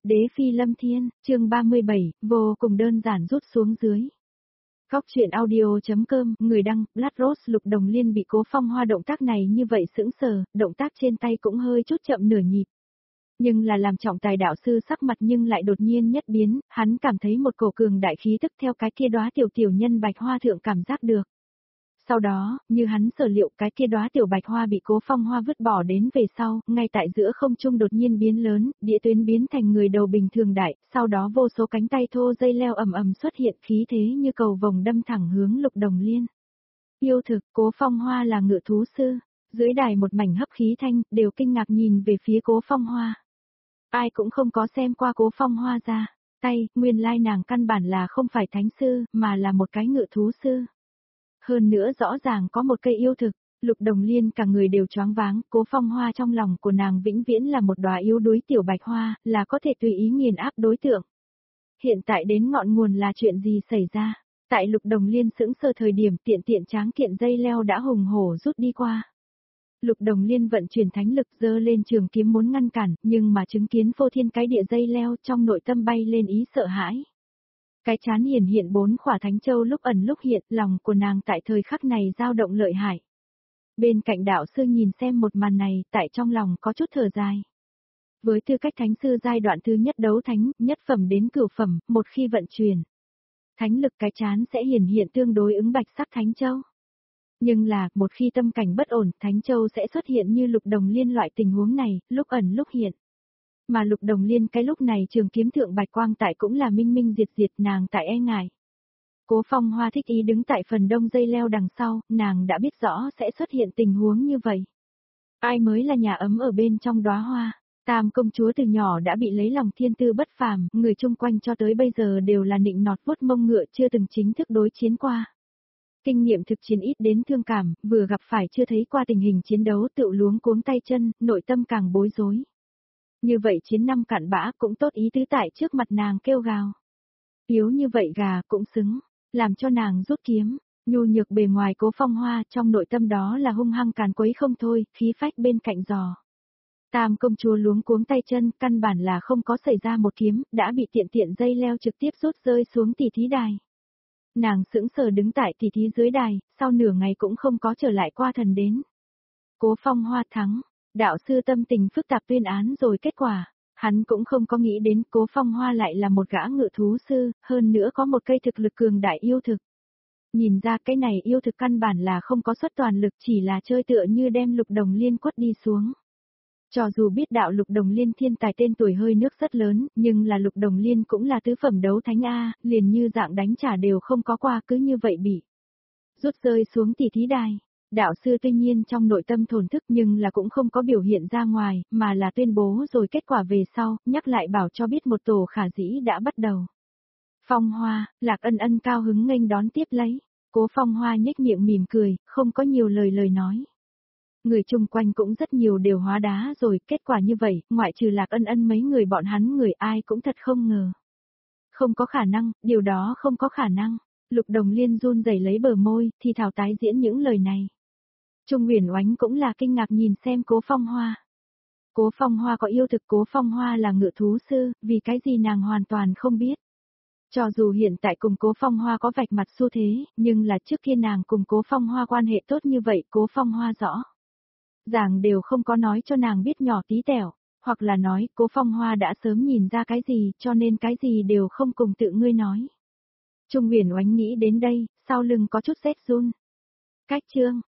Đế phi lâm thiên, chương 37, vô cùng đơn giản rút xuống dưới. Góc truyện audio.com, người đăng, Blood Rose Lục Đồng Liên bị Cố Phong Hoa động tác này như vậy sững sờ, động tác trên tay cũng hơi chút chậm nửa nhịp. Nhưng là làm trọng tài đạo sư sắc mặt nhưng lại đột nhiên nhất biến, hắn cảm thấy một cổ cường đại khí tức theo cái kia đóa tiểu nhân bạch hoa thượng cảm giác được. Sau đó, như hắn sở liệu cái kia đóa tiểu bạch hoa bị Cố Phong Hoa vứt bỏ đến về sau, ngay tại giữa không trung đột nhiên biến lớn, địa tuyến biến thành người đầu bình thường đại, sau đó vô số cánh tay thô dây leo ầm ầm xuất hiện khí thế như cầu vồng đâm thẳng hướng Lục Đồng Liên. Yêu thực, Cố Phong Hoa là ngự thú sư, dưới đài một mảnh hấp khí thanh, đều kinh ngạc nhìn về phía Cố Phong Hoa. Ai cũng không có xem qua Cố Phong Hoa ra, tay, nguyên lai nàng căn bản là không phải thánh sư, mà là một cái ngự thú sư. Hơn nữa rõ ràng có một cây yêu thực, Lục Đồng Liên cả người đều choáng váng, Cố Phong Hoa trong lòng của nàng vĩnh viễn là một đóa yếu đuối tiểu bạch hoa, là có thể tùy ý nghiền áp đối tượng. Hiện tại đến ngọn nguồn là chuyện gì xảy ra? Tại Lục Đồng Liên sững sờ thời điểm tiện tráng kiện dây leo đã hùng hổ rút đi qua. Lục Đồng Liên vận chuyển thánh lực giơ lên trường kiếm muốn ngăn cản, nhưng mà chứng kiến phô thiên cái địa dây leo trong nội tâm bay lên ý sợ hãi. Cái chán hiện 4 khỏa thánh châu lúc ẩn lúc hiện, lòng của nàng tại thời khắc này dao động lợi hại. Bên cạnh đạo sư nhìn xem một màn này, tại trong lòng có chút thở dài. Với tư cách thánh sư giai đoạn thứ nhất đấu thánh, nhất phẩm đến cửu phẩm, một khi vận chuyển, thánh lực cái chán sẽ hiện tương đối ứng bạch sắc thánh châu. Nhưng là, một khi tâm cảnh bất ổn, thánh châu sẽ xuất hiện như Lục Đồng Liên loại tình huống này, lúc ẩn lúc hiện. Mà Lục Đồng Liên cái lúc này trường kiếm thượng bạch quang tại cũng là minh diệt nàng tại e ngại. Cố Phong Hoa thích ý đứng tại phần đông dây leo đằng sau, nàng đã biết rõ sẽ xuất hiện tình huống như vậy. Ai mới là nhà ấm ở bên trong đóa hoa, Tam công chúa từ nhỏ đã bị lấy lòng thiên tư bất phàm, người chung quanh cho tới bây giờ đều là nịnh nọt vuốt mông ngựa chưa từng chính thức đối chiến qua. Kinh nghiệm thực chiến ít đến thương cảm, vừa gặp phải chưa thấy qua tình hình chiến đấu tự luống cuống tay chân, nội tâm càng bối rối. Như vậy chiến năm cạn bã cũng tốt ý tứ tại trước mặt nàng kêu gào. Yếu như vậy gà cũng xứng, làm cho nàng rút kiếm, nhu nhược bề ngoài Cố Phong Hoa trong nội tâm đó là hung hăng càn quấy không thôi, khí phách bên cạnh giò. Tam công chúa luống cuống tay chân, căn bản là không có xảy ra một kiếm, đã bị tiện dây leo trực tiếp rút rơi xuống tỷ thí đài. Nàng sững sờ đứng tại tỷ thí dưới đài, sau nửa ngày cũng không có trở lại qua thần đến. Cố Phong Hoa thắng. Đạo sư tâm tình phức tạp tuyên án rồi kết quả, hắn cũng không có nghĩ đến Cố Phong Hoa lại là một gã ngự thú sư, hơn nữa có một cây thực lực cường đại yêu thực. Nhìn ra cái này yêu thực căn bản là không có xuất toàn lực chỉ là chơi tựa như đem Lục Đồng Liên quất đi xuống. Cho dù biết đạo Lục Đồng Liên thiên tài tên tuổi hơi nước rất lớn, nhưng là Lục Đồng Liên cũng là tứ phẩm đấu thánh A, liền như dạng đánh trả đều không có qua cứ như vậy bị rút rơi xuống tỷ thí đài. Đạo sư tuy nhiên trong nội tâm thổn thức nhưng là cũng không có biểu hiện ra ngoài, mà là tuyên bố rồi kết quả về sau, nhắc lại bảo cho biết một tổ khả dĩ đã bắt đầu. Phong Hoa, Lạc Ân cao hứng nghênh đón tiếp lấy, Cố Phong Hoa nhếch miệng mỉm cười, không có nhiều lời nói. Người chung quanh cũng rất nhiều đều hóa đá rồi, kết quả như vậy, ngoại trừ Lạc Ân mấy người bọn hắn người ai cũng thật không ngờ. Không có khả năng, điều đó không có khả năng. Lục Đồng Liên run rẩy lấy bờ môi, thì thảo tái diễn những lời này. Trung Huyền Oánh cũng là kinh ngạc nhìn xem Cố Phong Hoa. Cố Phong Hoa có yêu thực, Cố Phong Hoa là ngự thú sư, vì cái gì nàng hoàn toàn không biết. Cho dù hiện tại cùng Cố Phong Hoa có vạch mặt xu thế, nhưng là trước kia nàng cùng Cố Phong Hoa quan hệ tốt như vậy, Cố Phong Hoa rõ ràng đều không có nói cho nàng biết nhỏ tí tẹo, hoặc là nói Cố Phong Hoa đã sớm nhìn ra cái gì cho nên cái gì đều không cùng tự ngươi nói. Trung Huyền Oánh nghĩ đến đây, sau lưng có chút rét run. Cách chương